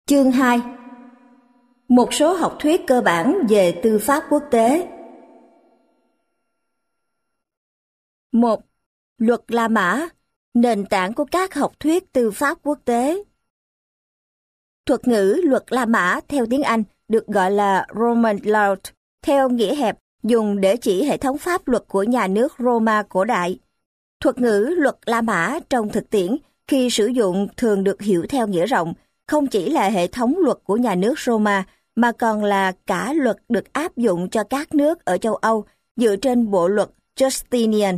Chương 2. Một số học thuyết cơ bản về tư pháp quốc tế. 1. Luật La Mã, nền tảng của các học thuyết tư pháp quốc tế. Thuật ngữ luật La Mã theo tiếng Anh được gọi là Roman Law, theo nghĩa hẹp dùng để chỉ hệ thống pháp luật của nhà nước Roma cổ đại. Thuật ngữ luật La Mã trong thực tiễn khi sử dụng thường được hiểu theo nghĩa rộng, không chỉ là hệ thống luật của nhà nước Roma, mà còn là cả luật được áp dụng cho các nước ở châu Âu dựa trên bộ luật Justinian.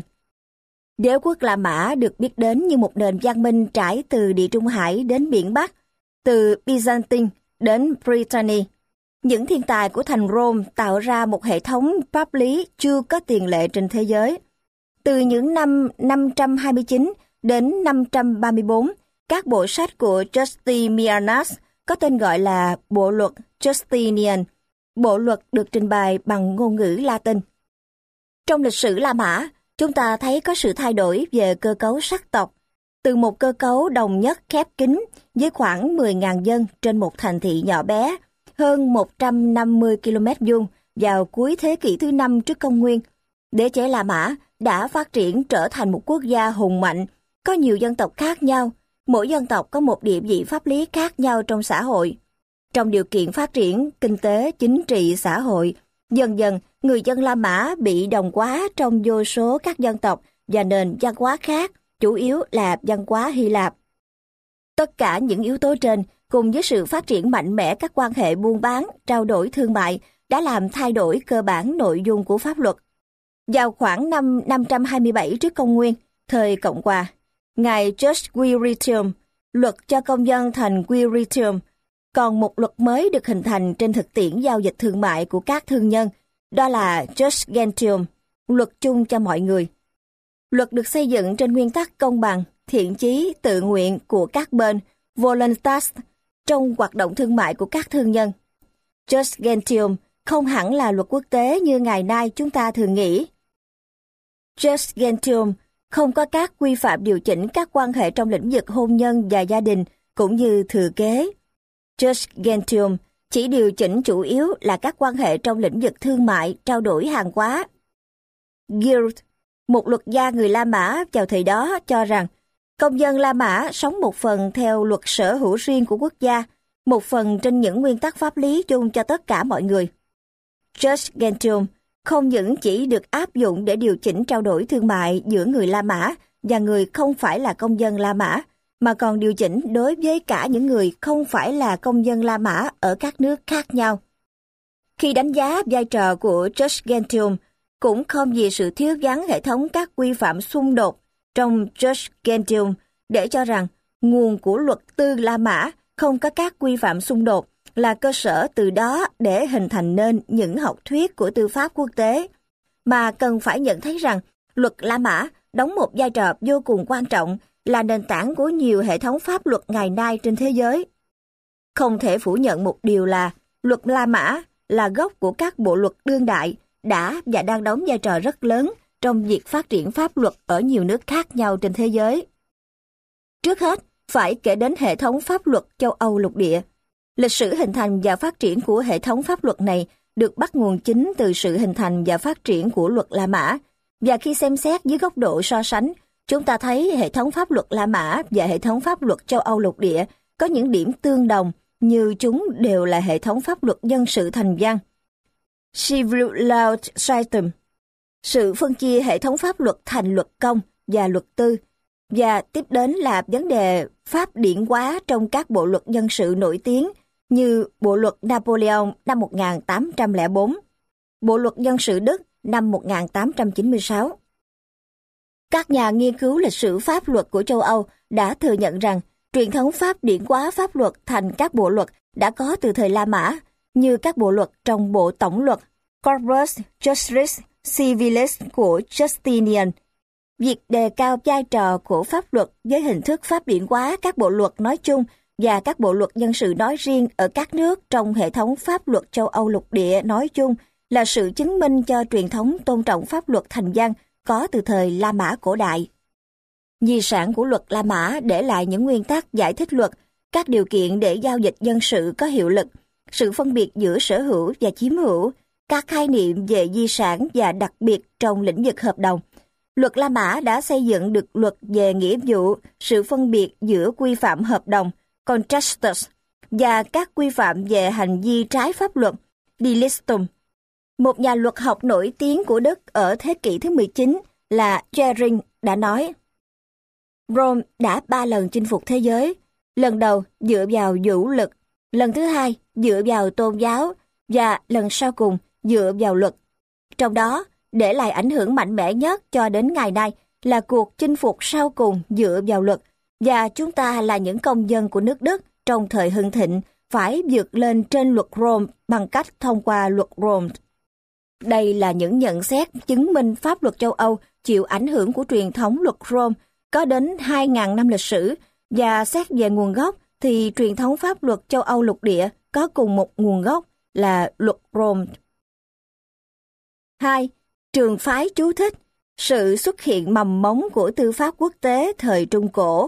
Đế quốc La Mã được biết đến như một nền văn minh trải từ Địa Trung Hải đến Biển Bắc, từ Byzantine đến Brittany. Những thiên tài của thành Rome tạo ra một hệ thống pháp lý chưa có tiền lệ trên thế giới. Từ những năm 529 đến 534, các bộ sách của Justinianus có tên gọi là Bộ luật Justinian. Bộ luật được trình bày bằng ngôn ngữ Latin. Trong lịch sử La Mã, chúng ta thấy có sự thay đổi về cơ cấu sắc tộc, từ một cơ cấu đồng nhất khép kín với khoảng 10.000 dân trên một thành thị nhỏ bé, hơn 150 km vuông vào cuối thế kỷ thứ 5 trước công nguyên. Đế chế La Mã đã phát triển trở thành một quốc gia hùng mạnh, có nhiều dân tộc khác nhau, mỗi dân tộc có một địa vị pháp lý khác nhau trong xã hội. Trong điều kiện phát triển kinh tế, chính trị, xã hội, dần dần người dân La Mã bị đồng hóa trong vô số các dân tộc và nền văn hóa khác, chủ yếu là văn hóa Hy Lạp. Tất cả những yếu tố trên cùng với sự phát triển mạnh mẽ các quan hệ buôn bán, trao đổi thương mại đã làm thay đổi cơ bản nội dung của pháp luật. Vào khoảng năm 527 trước công nguyên, thời Cộng hòa, ngài Judge Quiritium luật cho công dân thành Quiritium, còn một luật mới được hình thành trên thực tiễn giao dịch thương mại của các thương nhân, đó là Jus Gentium, luật chung cho mọi người. Luật được xây dựng trên nguyên tắc công bằng, thiện chí, tự nguyện của các bên, voluntas, trong hoạt động thương mại của các thương nhân. Jus Gentium không hẳn là luật quốc tế như ngày nay chúng ta thường nghĩ. Jus Gentium không có các quy phạm điều chỉnh các quan hệ trong lĩnh vực hôn nhân và gia đình, cũng như thừa kế. Jus Gentium chỉ điều chỉnh chủ yếu là các quan hệ trong lĩnh vực thương mại, trao đổi hàng hóa. Guild, một luật gia người La Mã vào thời đó, cho rằng công dân La Mã sống một phần theo luật sở hữu riêng của quốc gia, một phần trên những nguyên tắc pháp lý chung cho tất cả mọi người. Jus Gentium không những chỉ được áp dụng để điều chỉnh trao đổi thương mại giữa người La Mã và người không phải là công dân La Mã, mà còn điều chỉnh đối với cả những người không phải là công dân La Mã ở các nước khác nhau. Khi đánh giá vai trò của Jus Gentium, cũng không vì sự thiếu vắng hệ thống các quy phạm xung đột trong Jus Gentium để cho rằng nguồn của luật tư La Mã không có các quy phạm xung đột là cơ sở từ đó để hình thành nên những học thuyết của tư pháp quốc tế, mà cần phải nhận thấy rằng luật La Mã đóng một vai trò vô cùng quan trọng, là nền tảng của nhiều hệ thống pháp luật ngày nay trên thế giới. Không thể phủ nhận một điều là luật La Mã là gốc của các bộ luật đương đại đã và đang đóng vai trò rất lớn trong việc phát triển pháp luật ở nhiều nước khác nhau trên thế giới. Trước hết, phải kể đến hệ thống pháp luật châu Âu lục địa. Lịch sử hình thành và phát triển của hệ thống pháp luật này được bắt nguồn chính từ sự hình thành và phát triển của luật La Mã, và khi xem xét dưới góc độ so sánh, chúng ta thấy hệ thống pháp luật La Mã và hệ thống pháp luật châu Âu lục địa có những điểm tương đồng như chúng đều là hệ thống pháp luật dân sự thành văn. Civil Law System, sự phân chia hệ thống pháp luật thành luật công và luật tư, và tiếp đến là vấn đề pháp điển hóa trong các bộ luật dân sự nổi tiếng như Bộ luật Napoleon năm 1804, Bộ luật dân sự Đức năm 1896. Các nhà nghiên cứu lịch sử pháp luật của châu Âu đã thừa nhận rằng truyền thống pháp điển hóa pháp luật thành các bộ luật đã có từ thời La Mã, như các bộ luật trong Bộ Tổng luật Corpus Juris Civilis của Justinian. Việc đề cao vai trò của pháp luật với hình thức pháp điển hóa các bộ luật nói chung và các bộ luật dân sự nói riêng ở các nước trong hệ thống pháp luật châu Âu lục địa nói chung là sự chứng minh cho truyền thống tôn trọng pháp luật thành văn có từ thời La Mã cổ đại. Di sản của luật La Mã để lại những nguyên tắc giải thích luật, các điều kiện để giao dịch dân sự có hiệu lực, sự phân biệt giữa sở hữu và chiếm hữu, các khái niệm về di sản và đặc biệt trong lĩnh vực hợp đồng. Luật La Mã đã xây dựng được luật về nghĩa vụ, sự phân biệt giữa quy phạm hợp đồng, contractus, và các quy phạm về hành vi trái pháp luật, delictum. Một nhà luật học nổi tiếng của Đức ở thế kỷ thứ 19 là Schelling đã nói: Rome đã 3 lần chinh phục thế giới, lần đầu dựa vào vũ lực, lần thứ hai dựa vào tôn giáo và lần sau cùng dựa vào luật. Trong đó, để lại ảnh hưởng mạnh mẽ nhất cho đến ngày nay là cuộc chinh phục sau cùng dựa vào luật, và chúng ta là những công dân của nước Đức trong thời hưng thịnh phải vượt lên trên luật Rome bằng cách thông qua luật Rome. Đây là những nhận xét chứng minh pháp luật châu Âu chịu ảnh hưởng của truyền thống luật Rome có đến 2.000 năm lịch sử, và xét về nguồn gốc thì truyền thống pháp luật châu Âu lục địa có cùng một nguồn gốc là luật Rome. 2. Trường phái chú thích: sự xuất hiện mầm mống của tư pháp quốc tế thời Trung Cổ.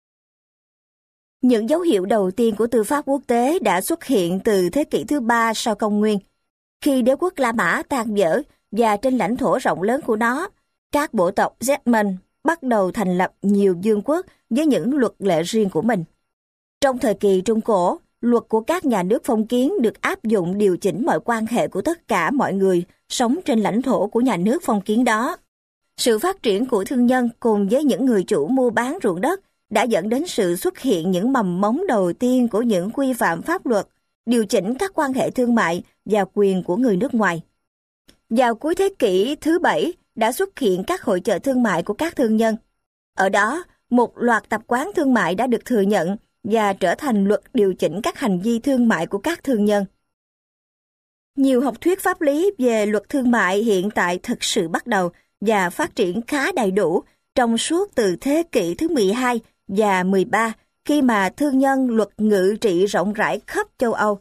Những dấu hiệu đầu tiên của tư pháp quốc tế đã xuất hiện từ thế kỷ thứ 3 sau công nguyên, khi đế quốc La Mã tan vỡ và trên lãnh thổ rộng lớn của nó, các bộ tộc German bắt đầu thành lập nhiều vương quốc với những luật lệ riêng của mình. Trong thời kỳ Trung Cổ, luật của các nhà nước phong kiến được áp dụng điều chỉnh mọi quan hệ của tất cả mọi người sống trên lãnh thổ của nhà nước phong kiến đó. Sự phát triển của thương nhân cùng với những người chủ mua bán ruộng đất đã dẫn đến sự xuất hiện những mầm mống đầu tiên của những quy phạm pháp luật, điều chỉnh các quan hệ thương mại và quyền của người nước ngoài. Vào cuối thế kỷ thứ 7 đã xuất hiện các hội chợ thương mại của các thương nhân. Ở đó, một loạt tập quán thương mại đã được thừa nhận và trở thành luật điều chỉnh các hành vi thương mại của các thương nhân. Nhiều học thuyết pháp lý về luật thương mại hiện tại thực sự bắt đầu và phát triển khá đầy đủ trong suốt từ thế kỷ thứ 12 và 13, khi mà thương nhân luật ngự trị rộng rãi khắp châu Âu.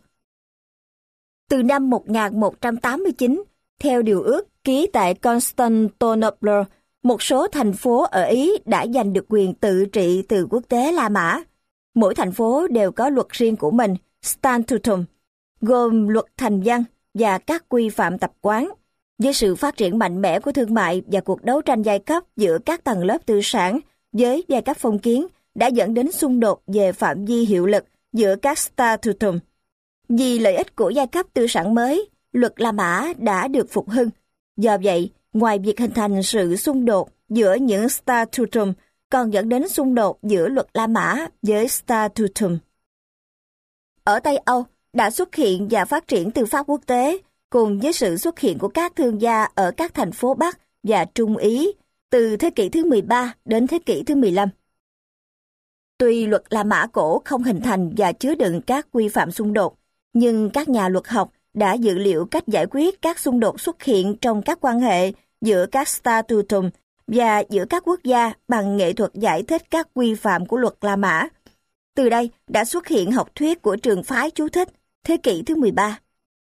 Từ năm 1189, theo điều ước ký tại Constantinople, một số thành phố ở Ý đã giành được quyền tự trị từ quốc tế La Mã. Mỗi thành phố đều có luật riêng của mình, statutum, gồm luật thành văn và các quy phạm tập quán. Với sự phát triển mạnh mẽ của thương mại và cuộc đấu tranh giai cấp giữa các tầng lớp tư sản với giai cấp phong kiến đã dẫn đến xung đột về phạm vi hiệu lực giữa các statutum. Vì lợi ích của giai cấp tư sản mới, luật La Mã đã được phục hưng. Do vậy, ngoài việc hình thành sự xung đột giữa những statutum, còn dẫn đến xung đột giữa luật La Mã với statutum. Ở Tây Âu đã xuất hiện và phát triển tư pháp quốc tế cùng với sự xuất hiện của các thương gia ở các thành phố Bắc và Trung Ý từ thế kỷ thứ 13 đến thế kỷ thứ 15. Tuy luật La Mã cổ không hình thành và chứa đựng các quy phạm xung đột, nhưng các nhà luật học đã dự liệu cách giải quyết các xung đột xuất hiện trong các quan hệ giữa các statutum và giữa các quốc gia bằng nghệ thuật giải thích các quy phạm của luật La Mã. Từ đây đã xuất hiện học thuyết của trường phái chú thích, thế kỷ thứ 13.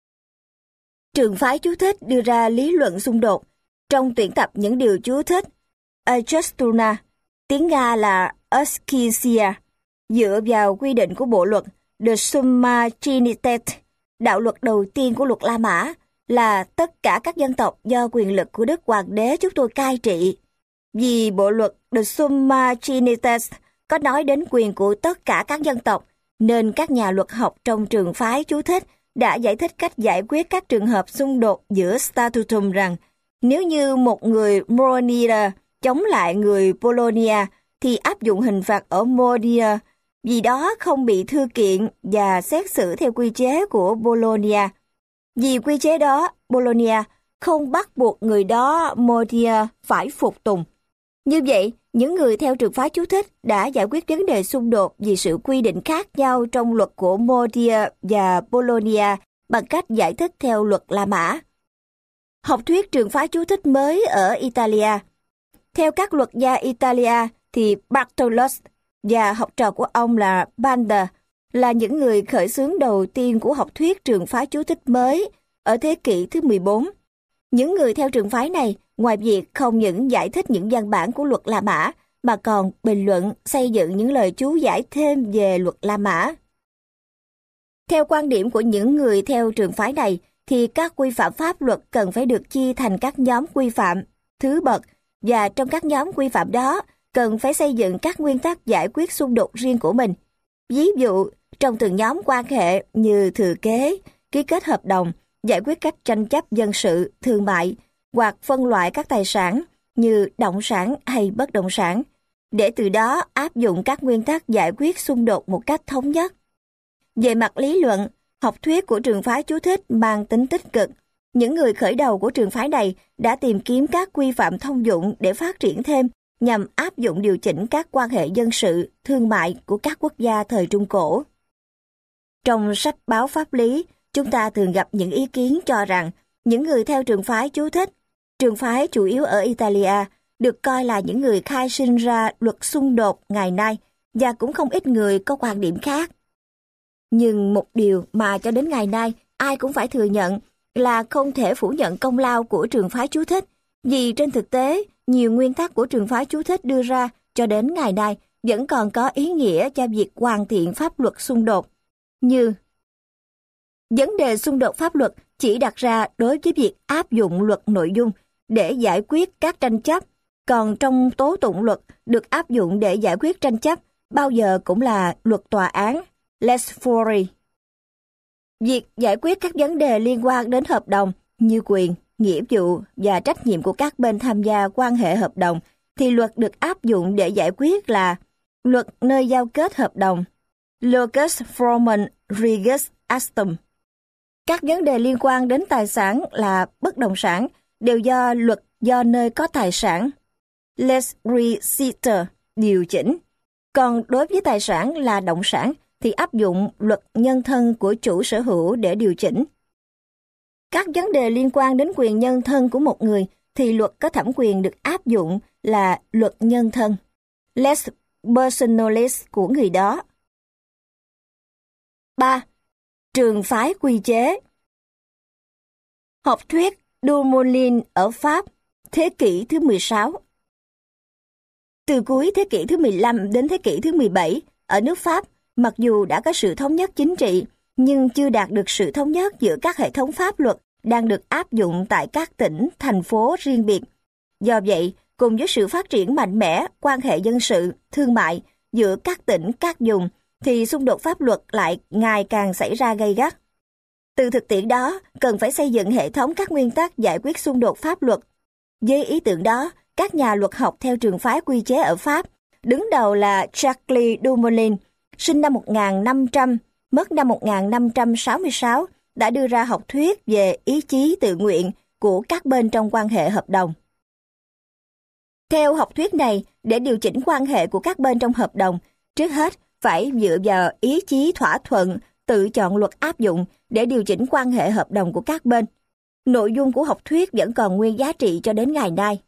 Trường phái chú thích đưa ra lý luận xung đột trong tuyển tập những điều chú thích Adjustuna, tiếng Nga là Ascisia, dựa vào quy định của bộ luật De Summa Trinitate. Đạo luật đầu tiên của luật La Mã là tất cả các dân tộc do quyền lực của Đức Hoàng đế chúng tôi cai trị. Vì bộ luật De Summa Trinitate có nói đến quyền của tất cả các dân tộc, nên các nhà luật học trong trường phái chú thích đã giải thích cách giải quyết các trường hợp xung đột giữa statutum rằng nếu như một người Moria chống lại người Polonia thì áp dụng hình phạt ở Moria, vì đó không bị thư kiện và xét xử theo quy chế của Bologna. Vì quy chế đó, Bologna không bắt buộc người đó Moria phải phục tùng. Như vậy, những người theo trường phái chú thích đã giải quyết vấn đề xung đột vì sự quy định khác nhau trong luật của Moria và Bologna bằng cách giải thích theo luật La Mã. Học thuyết trường phái chú thích mới ở Italia. Theo các luật gia Italia thì Bartolus và học trò của ông là Banda là những người khởi xướng đầu tiên của học thuyết trường phái chú thích mới ở thế kỷ thứ 14. Những người theo trường phái này, ngoài việc không những giải thích những văn bản của luật La Mã, mà còn bình luận, xây dựng những lời chú giải thêm về luật La Mã. Theo quan điểm của những người theo trường phái này, thì các quy phạm pháp luật cần phải được chia thành các nhóm quy phạm, thứ bậc, và trong các nhóm quy phạm đó cần phải xây dựng các nguyên tắc giải quyết xung đột riêng của mình. Ví dụ, trong từng nhóm quan hệ như thừa kế, ký kết hợp đồng, giải quyết các tranh chấp dân sự, thương mại, hoặc phân loại các tài sản như động sản hay bất động sản, để từ đó áp dụng các nguyên tắc giải quyết xung đột một cách thống nhất. Về mặt lý luận, học thuyết của trường phái chú thích mang tính tích cực. Những người khởi đầu của trường phái này đã tìm kiếm các quy phạm thông dụng để phát triển thêm nhằm áp dụng điều chỉnh các quan hệ dân sự, thương mại của các quốc gia thời Trung Cổ. Trong sách báo pháp lý, chúng ta thường gặp những ý kiến cho rằng những người theo trường phái chú thích, trường phái chủ yếu ở Italia, được coi là những người khai sinh ra luật xung đột ngày nay, và cũng không ít người có quan điểm khác. Nhưng một điều mà cho đến ngày nay ai cũng phải thừa nhận là không thể phủ nhận công lao của trường phái chú thích, vì trên thực tế, nhiều nguyên tắc của trường phái chú thích đưa ra cho đến ngày nay vẫn còn có ý nghĩa cho việc hoàn thiện pháp luật xung đột. Như vấn đề xung đột pháp luật chỉ đặt ra đối với việc áp dụng luật nội dung để giải quyết các tranh chấp, còn trong tố tụng luật được áp dụng để giải quyết tranh chấp bao giờ cũng là luật tòa án, lex fori. Việc giải quyết các vấn đề liên quan đến hợp đồng như quyền, nghĩa vụ và trách nhiệm của các bên tham gia quan hệ hợp đồng thì luật được áp dụng để giải quyết là luật nơi giao kết hợp đồng, locus formum regis actum. Các vấn đề liên quan đến tài sản là bất động sản đều do luật do nơi có tài sản, lex recitor, điều chỉnh. Còn đối với tài sản là động sản thì áp dụng luật nhân thân của chủ sở hữu để điều chỉnh. Các vấn đề liên quan đến quyền nhân thân của một người thì luật có thẩm quyền được áp dụng là luật nhân thân, lex personalis của người đó. 3. Trường phái quy chế. Học thuyết Dumoulin ở Pháp, thế kỷ thứ 16. Từ cuối thế kỷ thứ 15 đến thế kỷ thứ 17, ở nước Pháp, mặc dù đã có sự thống nhất chính trị, nhưng chưa đạt được sự thống nhất giữa các hệ thống pháp luật đang được áp dụng tại các tỉnh, thành phố riêng biệt. Do vậy, cùng với sự phát triển mạnh mẽ quan hệ dân sự, thương mại giữa các tỉnh, các vùng, thì xung đột pháp luật lại ngày càng xảy ra gay gắt. Từ thực tiễn đó, cần phải xây dựng hệ thống các nguyên tắc giải quyết xung đột pháp luật. Với ý tưởng đó, các nhà luật học theo trường phái quy chế ở Pháp, đứng đầu là Charles Dumoulin, sinh năm 1500, mất năm 1566, đã đưa ra học thuyết về ý chí tự nguyện của các bên trong quan hệ hợp đồng. Theo học thuyết này, để điều chỉnh quan hệ của các bên trong hợp đồng, trước hết phải dựa vào ý chí thỏa thuận, tự chọn luật áp dụng để điều chỉnh quan hệ hợp đồng của các bên. Nội dung của học thuyết vẫn còn nguyên giá trị cho đến ngày nay.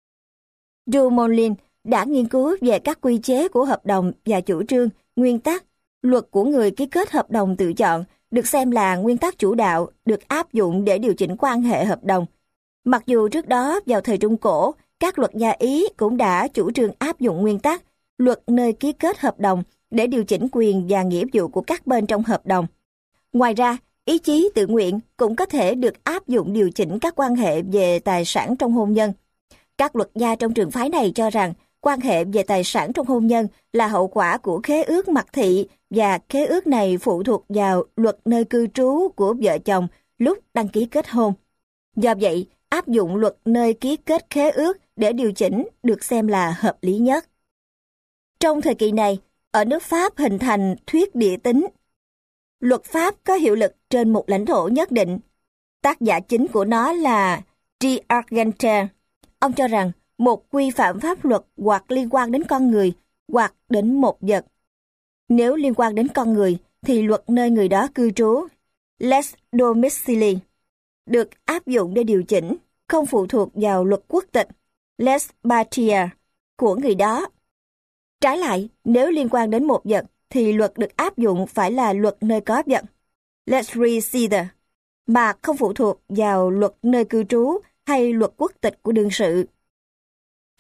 Dumoulin đã nghiên cứu về các quy chế của hợp đồng và chủ trương, nguyên tắc, luật của người ký kết hợp đồng tự chọn được xem là nguyên tắc chủ đạo được áp dụng để điều chỉnh quan hệ hợp đồng. Mặc dù trước đó vào thời Trung Cổ, các luật gia Ý cũng đã chủ trương áp dụng nguyên tắc, luật nơi ký kết hợp đồng để điều chỉnh quyền và nghĩa vụ của các bên trong hợp đồng. Ngoài ra, ý chí tự nguyện cũng có thể được áp dụng điều chỉnh các quan hệ về tài sản trong hôn nhân. Các luật gia trong trường phái này cho rằng quan hệ về tài sản trong hôn nhân là hậu quả của khế ước mặc thị và khế ước này phụ thuộc vào luật nơi cư trú của vợ chồng lúc đăng ký kết hôn. Do vậy, áp dụng luật nơi ký kết khế ước để điều chỉnh được xem là hợp lý nhất. Trong thời kỳ này, ở nước Pháp hình thành thuyết địa tính. Luật pháp có hiệu lực trên một lãnh thổ nhất định. Tác giả chính của nó là D'Argenter. Ông cho rằng một quy phạm pháp luật hoặc liên quan đến con người hoặc đến một vật. Nếu liên quan đến con người thì luật nơi người đó cư trú, lex domicili, được áp dụng để điều chỉnh, không phụ thuộc vào luật quốc tịch, lex patria, của người đó. Trái lại, nếu liên quan đến một vật thì luật được áp dụng phải là luật nơi có vật, lex resider, mà không phụ thuộc vào luật nơi cư trú hay luật quốc tịch của đương sự.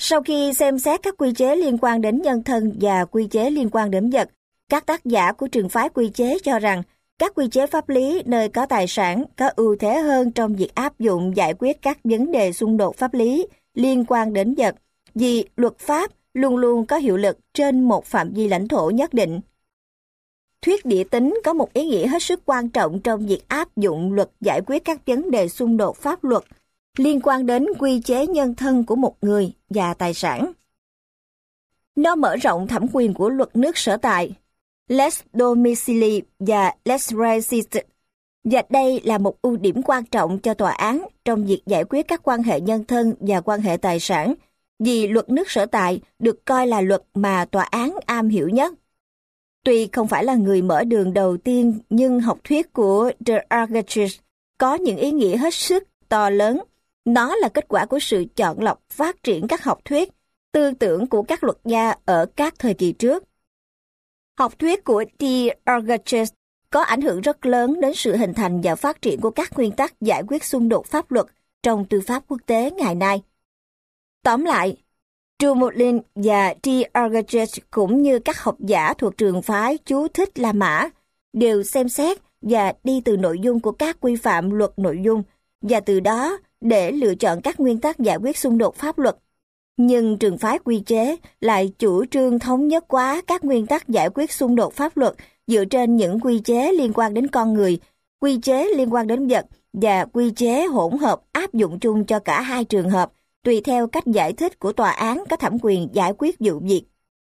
Sau khi xem xét các quy chế liên quan đến nhân thân và quy chế liên quan đến vật, các tác giả của trường phái quy chế cho rằng các quy chế pháp lý nơi có tài sản có ưu thế hơn trong việc áp dụng giải quyết các vấn đề xung đột pháp lý liên quan đến vật, vì luật pháp luôn luôn có hiệu lực trên một phạm vi lãnh thổ nhất định. Thuyết địa tính có một ý nghĩa hết sức quan trọng trong việc áp dụng luật giải quyết các vấn đề xung đột pháp luật liên quan đến quy chế nhân thân của một người và tài sản. Nó mở rộng thẩm quyền của luật nước sở tại, lex domicili và lex resistit, và đây là một ưu điểm quan trọng cho tòa án trong việc giải quyết các quan hệ nhân thân và quan hệ tài sản, vì luật nước sở tại được coi là luật mà tòa án am hiểu nhất. Tuy không phải là người mở đường đầu tiên, nhưng học thuyết của De Argatis có những ý nghĩa hết sức to lớn. Nó là kết quả của sự chọn lọc phát triển các học thuyết, tư tưởng của các luật gia ở các thời kỳ trước. Học thuyết của De Argatis có ảnh hưởng rất lớn đến sự hình thành và phát triển của các nguyên tắc giải quyết xung đột pháp luật trong tư pháp quốc tế ngày nay. Tóm lại, Dumoulin và De Argatis cũng như các học giả thuộc trường phái chú thích La Mã đều xem xét và đi từ nội dung của các quy phạm luật nội dung và từ đó để lựa chọn các nguyên tắc giải quyết xung đột pháp luật. Nhưng trường phái quy chế lại chủ trương thống nhất hóa các nguyên tắc giải quyết xung đột pháp luật dựa trên những quy chế liên quan đến con người, quy chế liên quan đến vật và quy chế hỗn hợp áp dụng chung cho cả hai trường hợp, tùy theo cách giải thích của tòa án có thẩm quyền giải quyết vụ việc.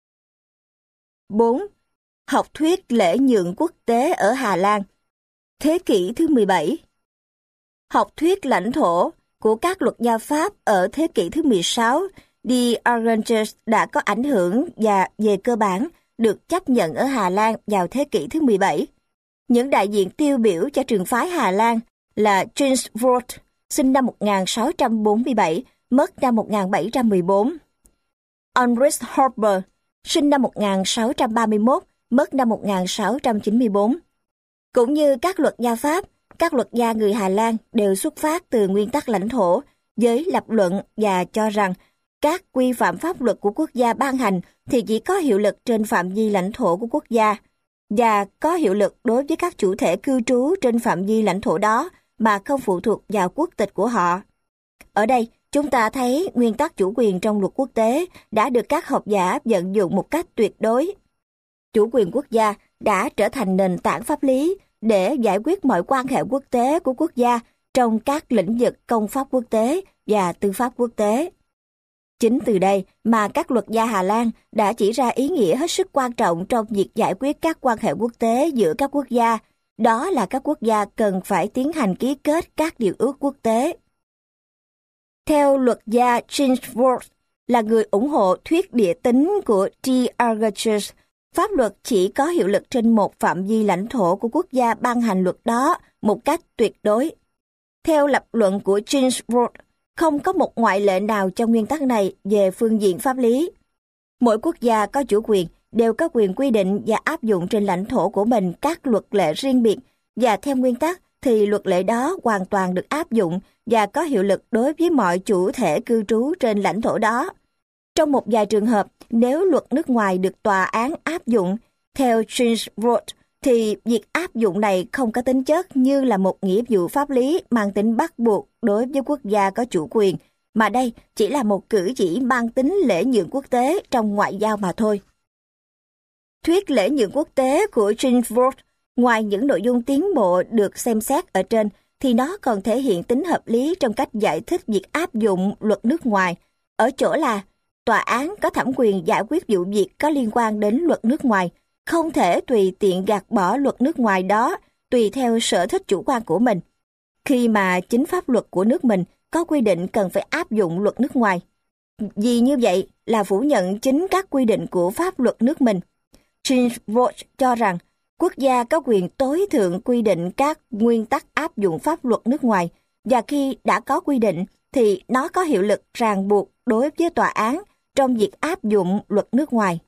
4. Học thuyết lễ nhượng quốc tế ở Hà Lan, thế kỷ thứ 17. Học thuyết lãnh thổ của các luật gia Pháp ở thế kỷ thứ 16, De Argatis đã có ảnh hưởng và về cơ bản được chấp nhận ở Hà Lan vào thế kỷ thứ 17. Những đại diện tiêu biểu cho trường phái Hà Lan là James Woord, sinh năm 1647, mất năm 1714. Ulrich Horber, sinh năm 1631, mất năm 1694. Cũng như các luật gia Pháp, các luật gia người Hà Lan đều xuất phát từ nguyên tắc lãnh thổ với lập luận và cho rằng các quy phạm pháp luật của quốc gia ban hành thì chỉ có hiệu lực trên phạm vi lãnh thổ của quốc gia và có hiệu lực đối với các chủ thể cư trú trên phạm vi lãnh thổ đó mà không phụ thuộc vào quốc tịch của họ. Ở đây, chúng ta thấy nguyên tắc chủ quyền trong luật quốc tế đã được các học giả vận dụng một cách tuyệt đối. Chủ quyền quốc gia đã trở thành nền tảng pháp lý để giải quyết mọi quan hệ quốc tế của quốc gia trong các lĩnh vực công pháp quốc tế và tư pháp quốc tế. Chính từ đây mà các luật gia Hà Lan đã chỉ ra ý nghĩa hết sức quan trọng trong việc giải quyết các quan hệ quốc tế giữa các quốc gia, đó là các quốc gia cần phải tiến hành ký kết các điều ước quốc tế. Theo luật gia James Woord, là người ủng hộ thuyết địa tính của De Argatis, pháp luật chỉ có hiệu lực trên một phạm vi lãnh thổ của quốc gia ban hành luật đó một cách tuyệt đối. Theo lập luận của James Woord, không có một ngoại lệ nào trong nguyên tắc này về phương diện pháp lý. Mỗi quốc gia có chủ quyền đều có quyền quy định và áp dụng trên lãnh thổ của mình các luật lệ riêng biệt, và theo nguyên tắc thì luật lệ đó hoàn toàn được áp dụng và có hiệu lực đối với mọi chủ thể cư trú trên lãnh thổ đó. Trong một vài trường hợp, nếu luật nước ngoài được tòa án áp dụng, theo James Woord, thì việc áp dụng này không có tính chất như là một nghĩa vụ pháp lý mang tính bắt buộc đối với quốc gia có chủ quyền, mà đây chỉ là một cử chỉ mang tính lễ nhượng quốc tế trong ngoại giao mà thôi. Thuyết lễ nhượng quốc tế của James Woord, ngoài những nội dung tiến bộ được xem xét ở trên, thì nó còn thể hiện tính hợp lý trong cách giải thích việc áp dụng luật nước ngoài, ở chỗ là tòa án có thẩm quyền giải quyết vụ việc có liên quan đến luật nước ngoài, không thể tùy tiện gạt bỏ luật nước ngoài đó tùy theo sở thích chủ quan của mình, khi mà chính pháp luật của nước mình có quy định cần phải áp dụng luật nước ngoài. Vì như vậy là phủ nhận chính các quy định của pháp luật nước mình. James Woord cho rằng quốc gia có quyền tối thượng quy định các nguyên tắc áp dụng pháp luật nước ngoài, và khi đã có quy định thì nó có hiệu lực ràng buộc đối với tòa án trong việc áp dụng luật nước ngoài.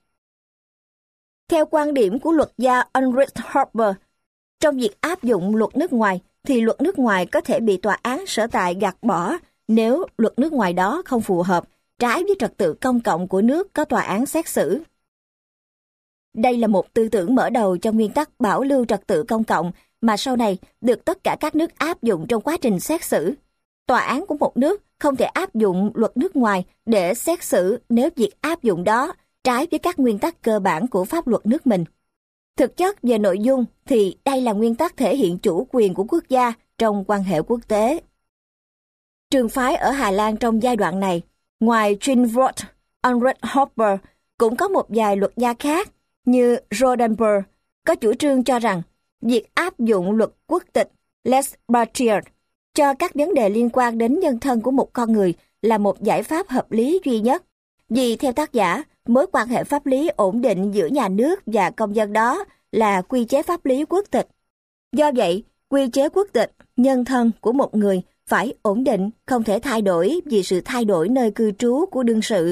Theo quan điểm của luật gia Ulrich Horber, trong việc áp dụng luật nước ngoài thì luật nước ngoài có thể bị tòa án sở tại gạt bỏ nếu luật nước ngoài đó không phù hợp trái với trật tự công cộng của nước có tòa án xét xử. Đây là một tư tưởng mở đầu cho nguyên tắc bảo lưu trật tự công cộng mà sau này được tất cả các nước áp dụng trong quá trình xét xử. Tòa án của một nước không thể áp dụng luật nước ngoài để xét xử nếu việc áp dụng đó trái với các nguyên tắc cơ bản của pháp luật nước mình. Thực chất về nội dung thì đây là nguyên tắc thể hiện chủ quyền của quốc gia trong quan hệ quốc tế. Trường phái ở Hà Lan trong giai đoạn này, ngoài Trinvot, Ulrich Hopper, cũng có một vài luật gia khác như Rodenberg có chủ trương cho rằng việc áp dụng luật quốc tịch Les Patriotes cho các vấn đề liên quan đến nhân thân của một con người là một giải pháp hợp lý duy nhất. Vì theo tác giả, mối quan hệ pháp lý ổn định giữa nhà nước và công dân đó là quy chế pháp lý quốc tịch. Do vậy, quy chế quốc tịch, nhân thân của một người phải ổn định, không thể thay đổi vì sự thay đổi nơi cư trú của đương sự.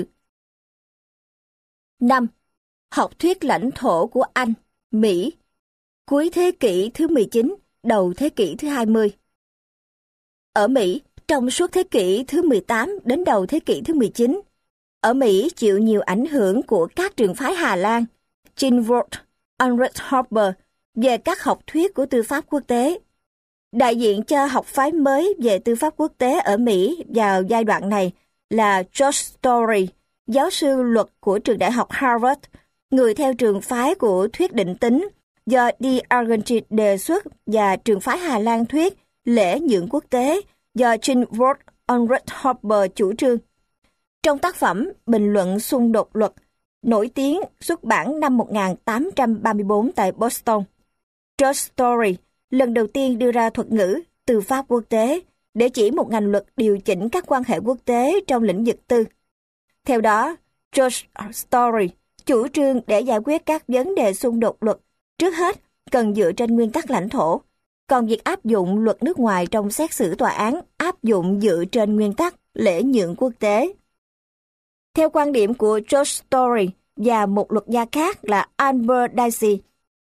5. Học thuyết lãnh thổ của Anh, Mỹ, cuối thế kỷ thứ 19, đầu thế kỷ thứ 20. Ở Mỹ, trong suốt thế kỷ thứ 18 đến đầu thế kỷ thứ 19, ở Mỹ chịu nhiều ảnh hưởng của các trường phái Hà Lan, Trinvot, Ulrich Hopper về các học thuyết của tư pháp quốc tế. Đại diện cho học phái mới về tư pháp quốc tế ở Mỹ vào giai đoạn này là George Story, giáo sư luật của trường đại học Harvard, người theo trường phái của thuyết định tính do D. Argentine đề xuất, và trường phái Hà Lan thuyết lễ nhượng quốc tế do Trinvot Ulrich Hopper chủ trương. Trong tác phẩm Bình luận xung đột luật, nổi tiếng xuất bản năm 1834 tại Boston, George Story lần đầu tiên đưa ra thuật ngữ tư pháp quốc tế để chỉ một ngành luật điều chỉnh các quan hệ quốc tế trong lĩnh vực tư. Theo đó, George Story chủ trương để giải quyết các vấn đề xung đột luật, trước hết cần dựa trên nguyên tắc lãnh thổ, còn việc áp dụng luật nước ngoài trong xét xử tòa án áp dụng dựa trên nguyên tắc lễ nhượng quốc tế. Theo quan điểm của George Story và một luật gia khác là Albert Dicey,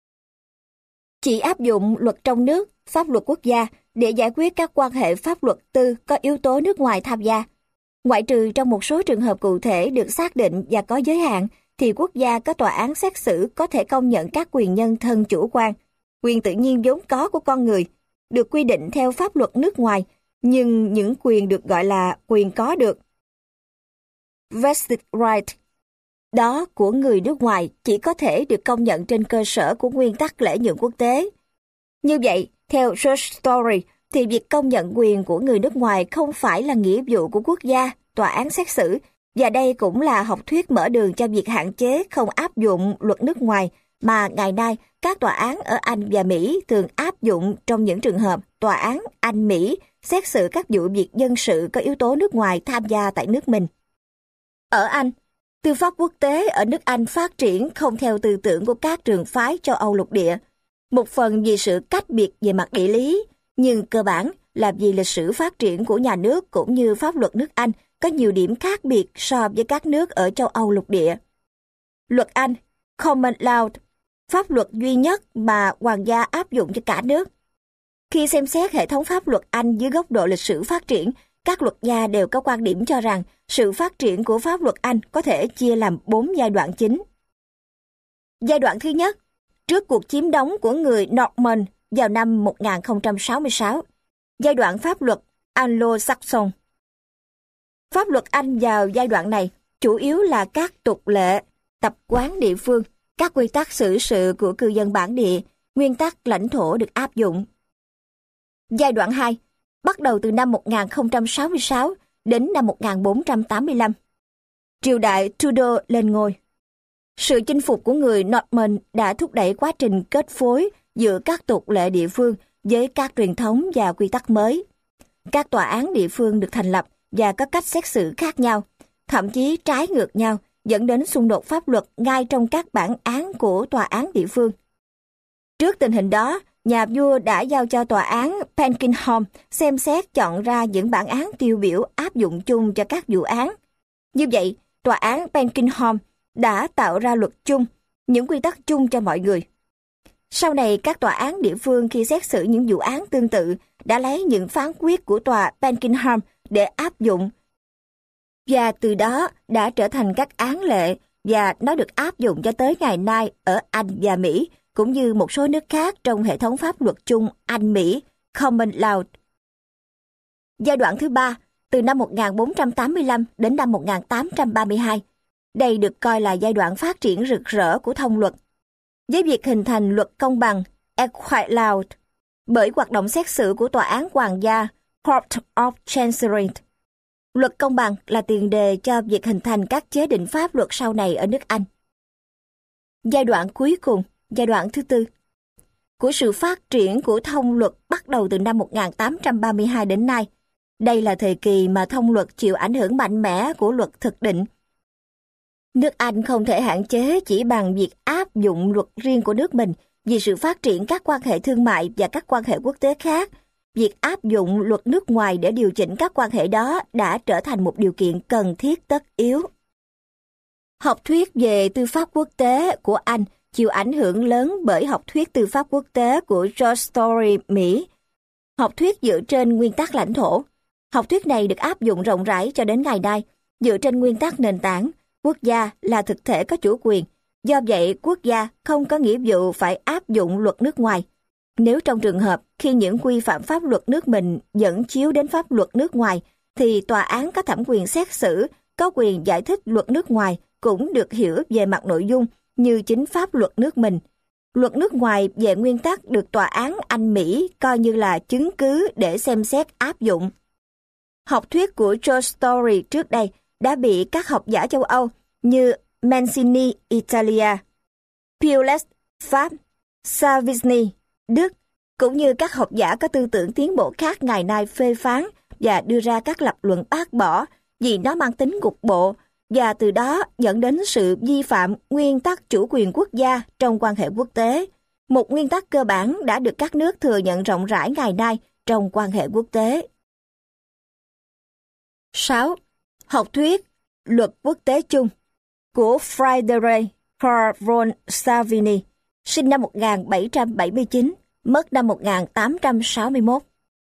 chỉ áp dụng luật trong nước, pháp luật quốc gia để giải quyết các quan hệ pháp luật tư có yếu tố nước ngoài tham gia. Ngoại trừ trong một số trường hợp cụ thể được xác định và có giới hạn, thì quốc gia có tòa án xét xử có thể công nhận các quyền nhân thân chủ quan, quyền tự nhiên vốn có của con người, được quy định theo pháp luật nước ngoài, nhưng những quyền được gọi là quyền có được, vested right, đó của người nước ngoài chỉ có thể được công nhận trên cơ sở của nguyên tắc lễ nhượng quốc tế. Như vậy, theo George Story, thì việc công nhận quyền của người nước ngoài không phải là nghĩa vụ của quốc gia, tòa án xét xử, và đây cũng là học thuyết mở đường cho việc hạn chế không áp dụng luật nước ngoài mà ngày nay các tòa án ở Anh và Mỹ thường áp dụng trong những trường hợp tòa án Anh-Mỹ xét xử các vụ việc dân sự có yếu tố nước ngoài tham gia tại nước mình. Ở Anh, tư pháp quốc tế ở nước Anh phát triển không theo tư tưởng của các trường phái châu Âu lục địa, một phần vì sự cách biệt về mặt địa lý, nhưng cơ bản là vì lịch sử phát triển của nhà nước cũng như pháp luật nước Anh có nhiều điểm khác biệt so với các nước ở châu Âu lục địa. Luật Anh, Common Law, pháp luật duy nhất mà hoàng gia áp dụng cho cả nước. Khi xem xét hệ thống pháp luật Anh dưới góc độ lịch sử phát triển, các luật gia đều có quan điểm cho rằng sự phát triển của pháp luật Anh có thể chia làm 4 giai đoạn chính. Giai đoạn thứ nhất, trước cuộc chiếm đóng của người Norman vào năm 1066. Giai đoạn pháp luật Anglo-Saxon. Pháp luật Anh vào giai đoạn này chủ yếu là các tục lệ, tập quán địa phương, các quy tắc xử sự của cư dân bản địa, nguyên tắc lãnh thổ được áp dụng. Giai đoạn 2, bắt đầu từ năm 1066 đến năm 1485. Triều đại Tudor lên ngôi. Sự chinh phục của người Norman đã thúc đẩy quá trình kết phối giữa các tục lệ địa phương với các truyền thống và quy tắc mới. Các tòa án địa phương được thành lập và có cách xét xử khác nhau, thậm chí trái ngược nhau, dẫn đến xung đột pháp luật ngay trong các bản án của tòa án địa phương. Trước tình hình đó, nhà vua đã giao cho tòa án Pakenham xem xét chọn ra những bản án tiêu biểu áp dụng chung cho các vụ án. Như vậy, tòa án Pakenham đã tạo ra luật chung, những quy tắc chung cho mọi người. Sau này, các tòa án địa phương khi xét xử những vụ án tương tự đã lấy những phán quyết của tòa Pakenham để áp dụng và từ đó đã trở thành các án lệ và nó được áp dụng cho tới ngày nay ở Anh và Mỹ, cũng như một số nước khác trong hệ thống pháp luật chung Anh-Mỹ, Common Law. Giai đoạn thứ ba, từ năm 1485 đến năm 1832. Đây được coi là giai đoạn phát triển rực rỡ của thông luật. Với việc hình thành luật công bằng, Equite Law, bởi hoạt động xét xử của Tòa án Hoàng gia, Court of Chancery. Luật công bằng là tiền đề cho việc hình thành các chế định pháp luật sau này ở nước Anh. Giai đoạn cuối cùng, giai đoạn thứ tư, của sự phát triển của thông luật bắt đầu từ năm 1832 đến nay. Đây là thời kỳ mà thông luật chịu ảnh hưởng mạnh mẽ của luật thực định. Nước Anh không thể hạn chế chỉ bằng việc áp dụng luật riêng của nước mình vì sự phát triển các quan hệ thương mại và các quan hệ quốc tế khác. Việc áp dụng luật nước ngoài để điều chỉnh các quan hệ đó đã trở thành một điều kiện cần thiết tất yếu. Học thuyết về tư pháp quốc tế của Anh chịu ảnh hưởng lớn bởi học thuyết tư pháp quốc tế của George Story, Mỹ. Học thuyết dựa trên nguyên tắc lãnh thổ. Học thuyết này được áp dụng rộng rãi cho đến ngày nay, dựa trên nguyên tắc nền tảng, quốc gia là thực thể có chủ quyền. Do vậy, quốc gia không có nghĩa vụ phải áp dụng luật nước ngoài. Nếu trong trường hợp khi những quy phạm pháp luật nước mình dẫn chiếu đến pháp luật nước ngoài, thì tòa án có thẩm quyền xét xử, có quyền giải thích luật nước ngoài cũng được hiểu về mặt nội dung như chính pháp luật nước mình. Luật nước ngoài về nguyên tắc được tòa án Anh-Mỹ coi như là chứng cứ để xem xét áp dụng. Học thuyết của George Story trước đây đã bị các học giả châu Âu như Mancini, Italia, Pulet, Pháp, Savigny, Đức, cũng như các học giả có tư tưởng tiến bộ khác ngày nay phê phán và đưa ra các lập luận bác bỏ vì nó mang tính cục bộ và từ đó dẫn đến sự vi phạm nguyên tắc chủ quyền quốc gia trong quan hệ quốc tế, một nguyên tắc cơ bản đã được các nước thừa nhận rộng rãi ngày nay trong quan hệ quốc tế. 6. Học thuyết luật quốc tế chung của Frédéric Carl von Savigny, sinh năm 1779, mất năm 1861.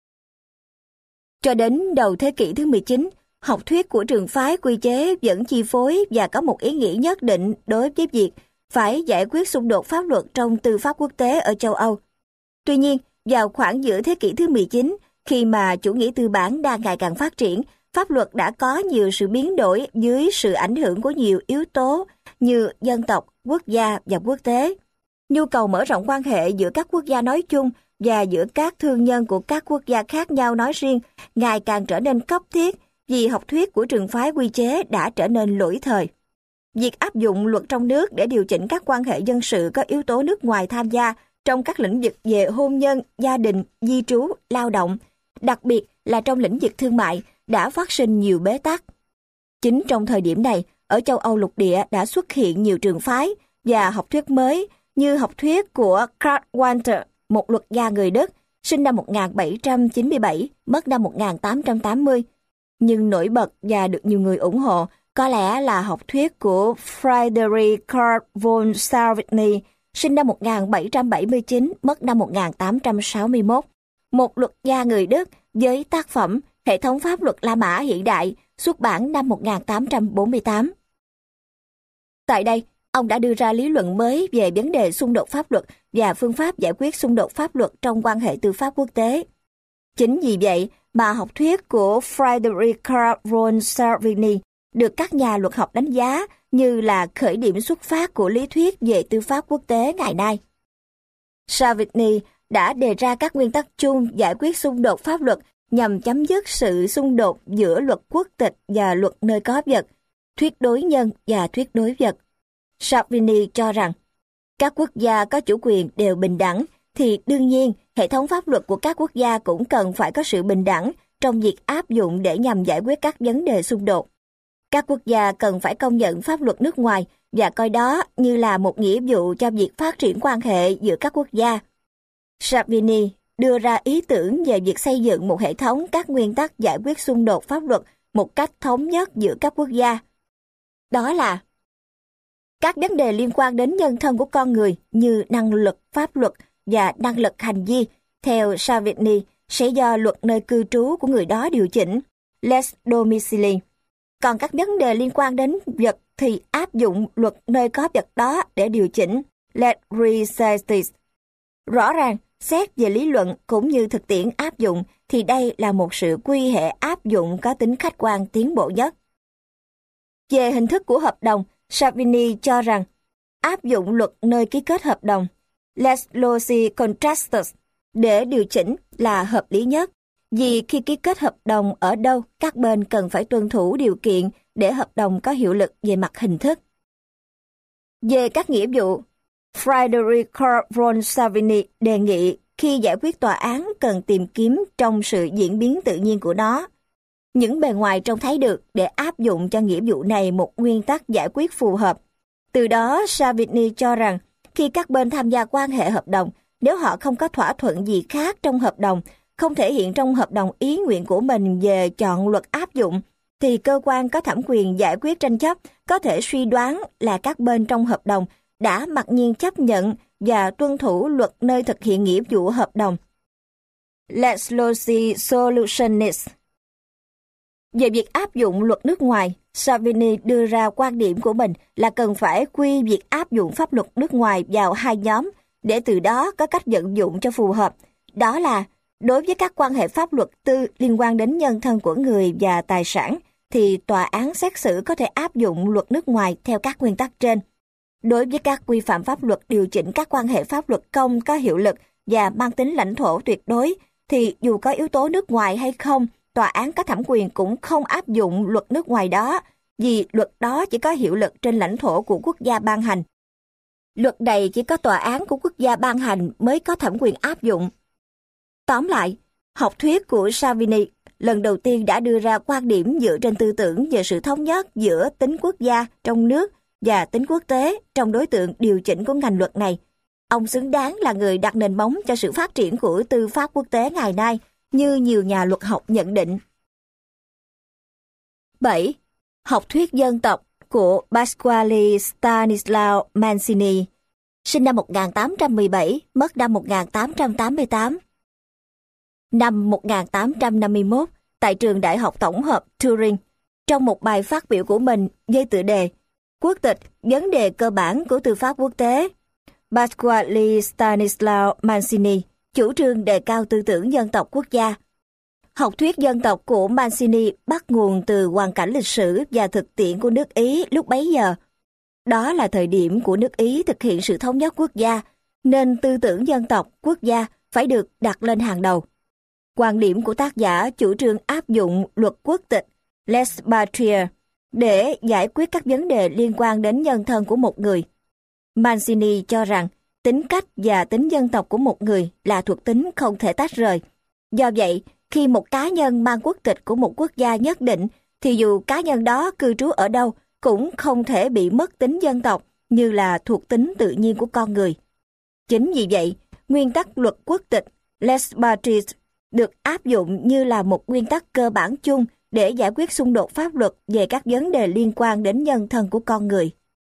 Cho đến đầu thế kỷ thứ 19, học thuyết của trường phái quy chế vẫn chi phối và có một ý nghĩa nhất định đối với việc phải giải quyết xung đột pháp luật trong tư pháp quốc tế ở châu Âu. Tuy nhiên, vào khoảng giữa thế kỷ thứ 19, khi mà chủ nghĩa tư bản đang ngày càng phát triển, pháp luật đã có nhiều sự biến đổi dưới sự ảnh hưởng của nhiều yếu tố như dân tộc, quốc gia và quốc tế. Nhu cầu mở rộng quan hệ giữa các quốc gia nói chung và giữa các thương nhân của các quốc gia khác nhau nói riêng ngày càng trở nên cấp thiết vì học thuyết của trường phái quy chế đã trở nên lỗi thời. Việc áp dụng luật trong nước để điều chỉnh các quan hệ dân sự có yếu tố nước ngoài tham gia trong các lĩnh vực về hôn nhân, gia đình, di trú, lao động, đặc biệt là trong lĩnh vực thương mại, đã phát sinh nhiều bế tắc. Chính trong thời điểm này, ở châu Âu lục địa đã xuất hiện nhiều trường phái và học thuyết mới như học thuyết của Karl Walter, một luật gia người Đức, sinh năm 1797, mất năm 1880. Nhưng nổi bật và được nhiều người ủng hộ có lẽ là học thuyết của Frédéric Carl von Savigny, sinh năm 1779, mất năm 1861. Một luật gia người Đức với tác phẩm Hệ thống pháp luật La Mã hiện đại, xuất bản năm 1848. Tại đây, ông đã đưa ra lý luận mới về vấn đề xung đột pháp luật và phương pháp giải quyết xung đột pháp luật trong quan hệ tư pháp quốc tế. Chính vì vậy mà học thuyết của Frédéric Carl von Savigny được các nhà luật học đánh giá như là khởi điểm xuất phát của lý thuyết về tư pháp quốc tế ngày nay. Savigny đã đề ra các nguyên tắc chung giải quyết xung đột pháp luật nhằm chấm dứt sự xung đột giữa luật quốc tịch và luật nơi có vật, thuyết đối nhân và thuyết đối vật. Savigny cho rằng, các quốc gia có chủ quyền đều bình đẳng, thì đương nhiên hệ thống pháp luật của các quốc gia cũng cần phải có sự bình đẳng trong việc áp dụng để nhằm giải quyết các vấn đề xung đột. Các quốc gia cần phải công nhận pháp luật nước ngoài và coi đó như là một nghĩa vụ cho việc phát triển quan hệ giữa các quốc gia. Savigny đưa ra ý tưởng về việc xây dựng một hệ thống các nguyên tắc giải quyết xung đột pháp luật một cách thống nhất giữa các quốc gia. Đó là các vấn đề liên quan đến nhân thân của con người như năng lực pháp luật và năng lực hành vi, theo Savigny, sẽ do luật nơi cư trú của người đó điều chỉnh, lex domicili. Còn các vấn đề liên quan đến vật thì áp dụng luật nơi có vật đó để điều chỉnh. Leg recestis. Rõ ràng, xét về lý luận cũng như thực tiễn áp dụng thì đây là một sự quy hệ áp dụng có tính khách quan tiến bộ nhất. Về hình thức của hợp đồng, Savini cho rằng áp dụng luật nơi ký kết hợp đồng Lex loci contractus để điều chỉnh là hợp lý nhất, vì khi ký kết hợp đồng ở đâu, các bên cần phải tuân thủ điều kiện để hợp đồng có hiệu lực về mặt hình thức. Về các nghĩa vụ, Federico von Savini đề nghị khi giải quyết tòa án cần tìm kiếm trong sự diễn biến tự nhiên của nó những bề ngoài trông thấy được để áp dụng cho nghĩa vụ này một nguyên tắc giải quyết phù hợp. Từ đó, Savini cho rằng khi các bên tham gia quan hệ hợp đồng, nếu họ không có thỏa thuận gì khác trong hợp đồng, không thể hiện trong hợp đồng ý nguyện của mình về chọn luật áp dụng, thì cơ quan có thẩm quyền giải quyết tranh chấp có thể suy đoán là các bên trong hợp đồng đã mặc nhiên chấp nhận và tuân thủ luật nơi thực hiện nghĩa vụ hợp đồng. Lex loci solutionis. Về việc áp dụng luật nước ngoài, Savini đưa ra quan điểm của mình là cần phải quy việc áp dụng pháp luật nước ngoài vào hai nhóm để từ đó có cách vận dụng cho phù hợp. Đó là, đối với các quan hệ pháp luật tư liên quan đến nhân thân của người và tài sản, thì tòa án xét xử có thể áp dụng luật nước ngoài theo các nguyên tắc trên. Đối với các quy phạm pháp luật điều chỉnh các quan hệ pháp luật công có hiệu lực và mang tính lãnh thổ tuyệt đối, thì dù có yếu tố nước ngoài hay không, tòa án có thẩm quyền cũng không áp dụng luật nước ngoài đó, vì luật đó chỉ có hiệu lực trên lãnh thổ của quốc gia ban hành. Luật này chỉ có tòa án của quốc gia ban hành mới có thẩm quyền áp dụng. Tóm lại, học thuyết của Savini lần đầu tiên đã đưa ra quan điểm dựa trên tư tưởng về sự thống nhất giữa tính quốc gia trong nước và tính quốc tế trong đối tượng điều chỉnh của ngành luật này. Ông xứng đáng là người đặt nền móng cho sự phát triển của tư pháp quốc tế ngày nay, như nhiều nhà luật học nhận định. 7. Học thuyết dân tộc của Pasquale Stanislao Mancini, sinh năm 1817, mất năm 1888. Năm 1851, tại trường Đại học Tổng hợp Turin, trong một bài phát biểu của mình với tựa đề Quốc tịch, vấn đề cơ bản của tư pháp quốc tế, Pasquale Stanislao Mancini chủ trương đề cao tư tưởng dân tộc quốc gia. Học thuyết dân tộc của Mancini bắt nguồn từ hoàn cảnh lịch sử và thực tiễn của nước Ý lúc bấy giờ. Đó là thời điểm của nước Ý thực hiện sự thống nhất quốc gia, nên tư tưởng dân tộc quốc gia phải được đặt lên hàng đầu. Quan điểm của tác giả chủ trương áp dụng luật quốc tịch Lex patria để giải quyết các vấn đề liên quan đến nhân thân của một người. Mancini cho rằng tính cách và tính dân tộc của một người là thuộc tính không thể tách rời. Do vậy, khi một cá nhân mang quốc tịch của một quốc gia nhất định, thì dù cá nhân đó cư trú ở đâu cũng không thể bị mất tính dân tộc như là thuộc tính tự nhiên của con người. Chính vì vậy, nguyên tắc luật quốc tịch Lex patria được áp dụng như là một nguyên tắc cơ bản chung để giải quyết xung đột pháp luật về các vấn đề liên quan đến nhân thân của con người.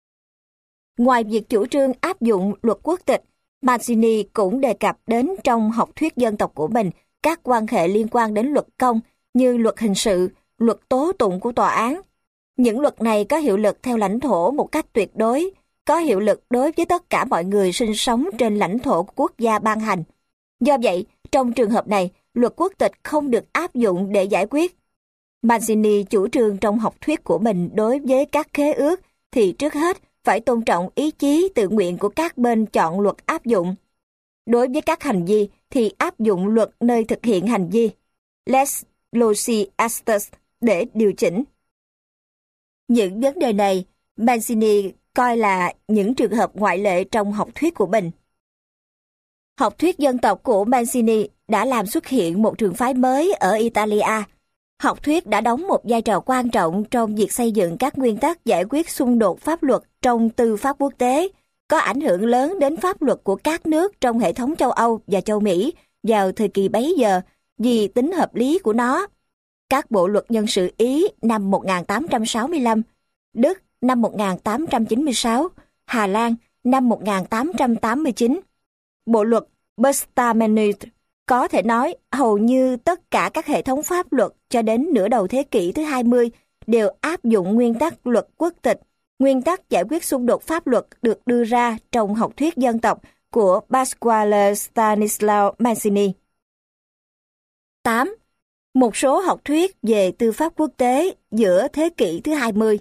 Ngoài việc chủ trương áp dụng luật quốc tịch, Mancini cũng đề cập đến trong học thuyết dân tộc của mình các quan hệ liên quan đến luật công như luật hình sự, luật tố tụng của tòa án. Những luật này có hiệu lực theo lãnh thổ một cách tuyệt đối, có hiệu lực đối với tất cả mọi người sinh sống trên lãnh thổ của quốc gia ban hành. Do vậy, trong trường hợp này, luật quốc tịch không được áp dụng để giải quyết. Mancini chủ trương trong học thuyết của mình đối với các khế ước thì trước hết phải tôn trọng ý chí tự nguyện của các bên chọn luật áp dụng. Đối với các hành vi thì áp dụng luật nơi thực hiện hành vi, lex loci astus, để điều chỉnh. Những vấn đề này, Mancini coi là những trường hợp ngoại lệ trong học thuyết của mình. Học thuyết dân tộc của Mancini đã làm xuất hiện một trường phái mới ở Italia. Học thuyết đã đóng một vai trò quan trọng trong việc xây dựng các nguyên tắc giải quyết xung đột pháp luật trong tư pháp quốc tế, có ảnh hưởng lớn đến pháp luật của các nước trong hệ thống châu Âu và châu Mỹ vào thời kỳ bấy giờ vì tính hợp lý của nó. Các bộ luật dân sự Ý năm 1865, Đức năm 1896, Hà Lan năm 1889. Bộ luật Bustamante, có thể nói hầu như tất cả các hệ thống pháp luật cho đến nửa đầu thế kỷ thứ 20 đều áp dụng nguyên tắc luật quốc tịch, nguyên tắc giải quyết xung đột pháp luật được đưa ra trong học thuyết dân tộc của Pasquale Stanislao Mancini. 8. Một số học thuyết về tư pháp quốc tế giữa thế kỷ thứ 20.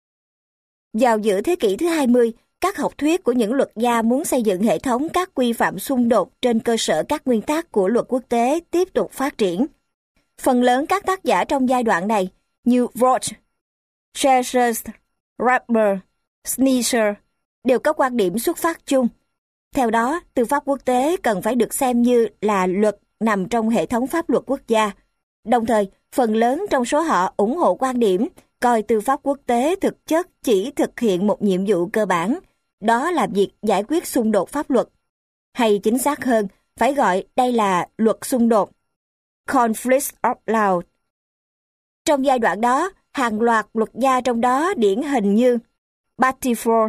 Vào giữa thế kỷ thứ 20, các học thuyết của những luật gia muốn xây dựng hệ thống các quy phạm xung đột trên cơ sở các nguyên tắc của luật quốc tế tiếp tục phát triển. Phần lớn các tác giả trong giai đoạn này như Roth, Churches, Rapper, Sneacher đều có quan điểm xuất phát chung. Theo đó, tư pháp quốc tế cần phải được xem như là luật nằm trong hệ thống pháp luật quốc gia. Đồng thời, phần lớn trong số họ ủng hộ quan điểm coi tư pháp quốc tế thực chất chỉ thực hiện một nhiệm vụ cơ bản, đó là việc giải quyết xung đột pháp luật. Hay chính xác hơn, phải gọi đây là luật xung đột, Conflict of Law. Trong giai đoạn đó, hàng loạt luật gia trong đó điển hình như Battifor,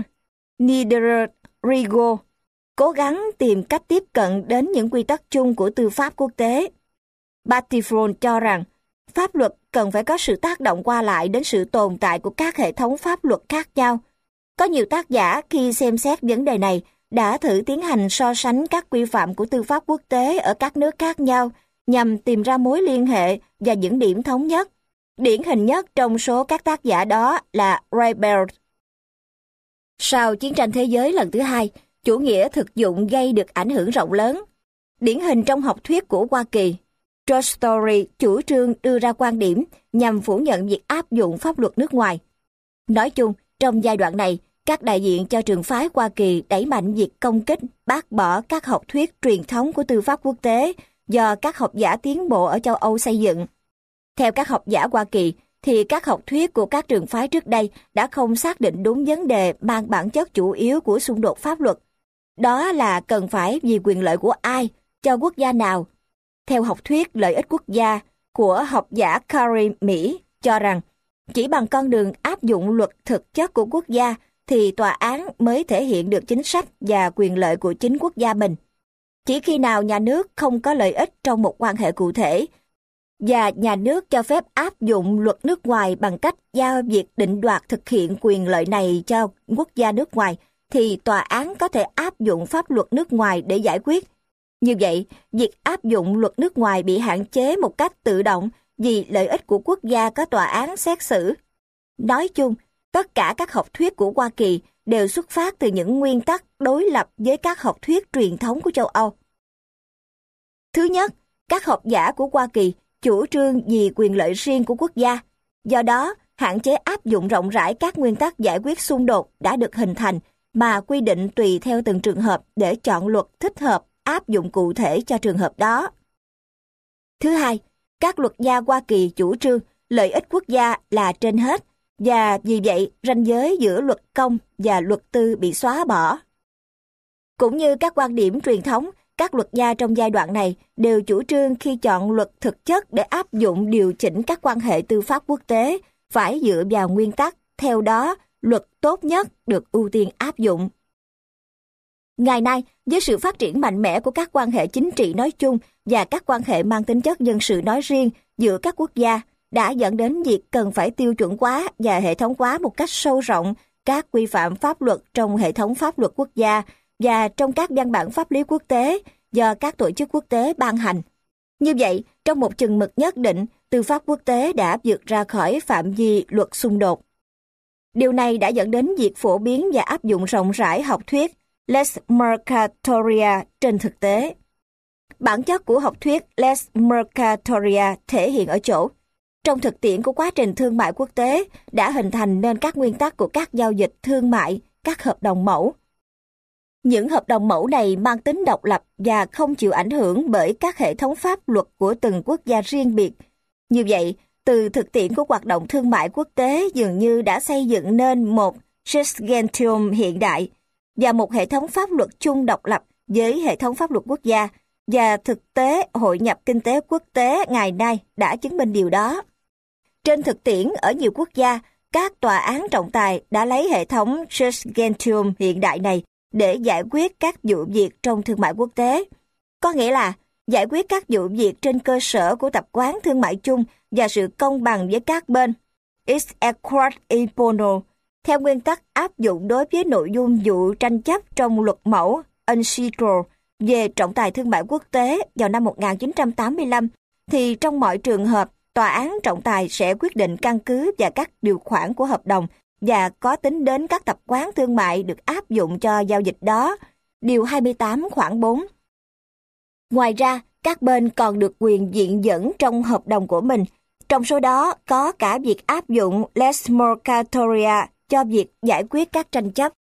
Niederrigo cố gắng tìm cách tiếp cận đến những quy tắc chung của tư pháp quốc tế. Battifor cho rằng pháp luật cần phải có sự tác động qua lại đến sự tồn tại của các hệ thống pháp luật khác nhau. Có nhiều tác giả khi xem xét vấn đề này đã thử tiến hành so sánh các quy phạm của tư pháp quốc tế ở các nước khác nhau nhằm tìm ra mối liên hệ và những điểm thống nhất. Điển hình nhất trong số các tác giả đó là Rayberg. Sau chiến tranh thế giới lần thứ hai, chủ nghĩa thực dụng gây được ảnh hưởng rộng lớn. Điển hình trong học thuyết của Hoa Kỳ, George Story chủ trương đưa ra quan điểm nhằm phủ nhận việc áp dụng pháp luật nước ngoài. Nói chung, trong giai đoạn này, các đại diện cho trường phái Hoa Kỳ đẩy mạnh việc công kích, bác bỏ các học thuyết truyền thống của tư pháp quốc tế do các học giả tiến bộ ở châu Âu xây dựng. Theo các học giả Hoa Kỳ, thì các học thuyết của các trường phái trước đây đã không xác định đúng vấn đề mang bản chất chủ yếu của xung đột pháp luật. Đó là cần phải vì quyền lợi của ai, cho quốc gia nào. Theo học thuyết lợi ích quốc gia của học giả Karim Mỹ cho rằng, chỉ bằng con đường áp dụng luật thực chất của quốc gia thì tòa án mới thể hiện được chính sách và quyền lợi của chính quốc gia mình. Chỉ khi nào nhà nước không có lợi ích trong một quan hệ cụ thể, và nhà nước cho phép áp dụng luật nước ngoài bằng cách giao việc định đoạt thực hiện quyền lợi này cho quốc gia nước ngoài, thì tòa án có thể áp dụng pháp luật nước ngoài để giải quyết. Như vậy, việc áp dụng luật nước ngoài bị hạn chế một cách tự động vì lợi ích của quốc gia có tòa án xét xử. Nói chung, tất cả các học thuyết của Hoa Kỳ đều xuất phát từ những nguyên tắc đối lập với các học thuyết truyền thống của châu Âu. Thứ nhất, các học giả của Hoa Kỳ chủ trương vì quyền lợi riêng của quốc gia, do đó hạn chế áp dụng rộng rãi các nguyên tắc giải quyết xung đột đã được hình thành mà quy định tùy theo từng trường hợp để chọn luật thích hợp áp dụng cụ thể cho trường hợp đó. Thứ hai, các luật gia Hoa Kỳ chủ trương lợi ích quốc gia là trên hết, và vì vậy ranh giới giữa luật công và luật tư bị xóa bỏ. Cũng như các quan điểm truyền thống, các luật gia trong giai đoạn này đều chủ trương khi chọn luật thực chất để áp dụng điều chỉnh các quan hệ tư pháp quốc tế phải dựa vào nguyên tắc, theo đó luật tốt nhất được ưu tiên áp dụng. Ngày nay, với sự phát triển mạnh mẽ của các quan hệ chính trị nói chung và các quan hệ mang tính chất dân sự nói riêng giữa các quốc gia, đã dẫn đến việc cần phải tiêu chuẩn hóa và hệ thống hóa một cách sâu rộng các quy phạm pháp luật trong hệ thống pháp luật quốc gia và trong các văn bản pháp lý quốc tế do các tổ chức quốc tế ban hành. Như vậy, trong một chừng mực nhất định, tư pháp quốc tế đã vượt ra khỏi phạm vi luật xung đột. Điều này đã dẫn đến việc phổ biến và áp dụng rộng rãi học thuyết Lex Mercatoria trên thực tế. Bản chất của học thuyết Lex Mercatoria thể hiện ở chỗ, trong thực tiễn của quá trình thương mại quốc tế đã hình thành nên các nguyên tắc của các giao dịch thương mại, các hợp đồng mẫu. Những hợp đồng mẫu này mang tính độc lập và không chịu ảnh hưởng bởi các hệ thống pháp luật của từng quốc gia riêng biệt. Như vậy, từ thực tiễn của hoạt động thương mại quốc tế dường như đã xây dựng nên một Gentium hiện đại và một hệ thống pháp luật chung độc lập với hệ thống pháp luật quốc gia, và thực tế hội nhập kinh tế quốc tế ngày nay đã chứng minh điều đó. Trên thực tiễn ở nhiều quốc gia, các tòa án trọng tài đã lấy hệ thống Gentium hiện đại này để giải quyết các vụ việc trong thương mại quốc tế. Có nghĩa là giải quyết các vụ việc trên cơ sở của tập quán thương mại chung và sự công bằng với các bên. ex equat in bono, theo nguyên tắc áp dụng đối với nội dung vụ tranh chấp trong luật mẫu UNCITRAL về trọng tài thương mại quốc tế vào năm 1985, thì trong mọi trường hợp, tòa án trọng tài sẽ quyết định căn cứ vào các điều khoản của hợp đồng và có tính đến các tập quán thương mại được áp dụng cho giao dịch đó. Điều 28 khoản 4. Ngoài ra, các bên còn được quyền viện dẫn trong hợp đồng của mình. Trong số đó có cả việc áp dụng lex moratoria cho việc giải quyết các tranh chấp.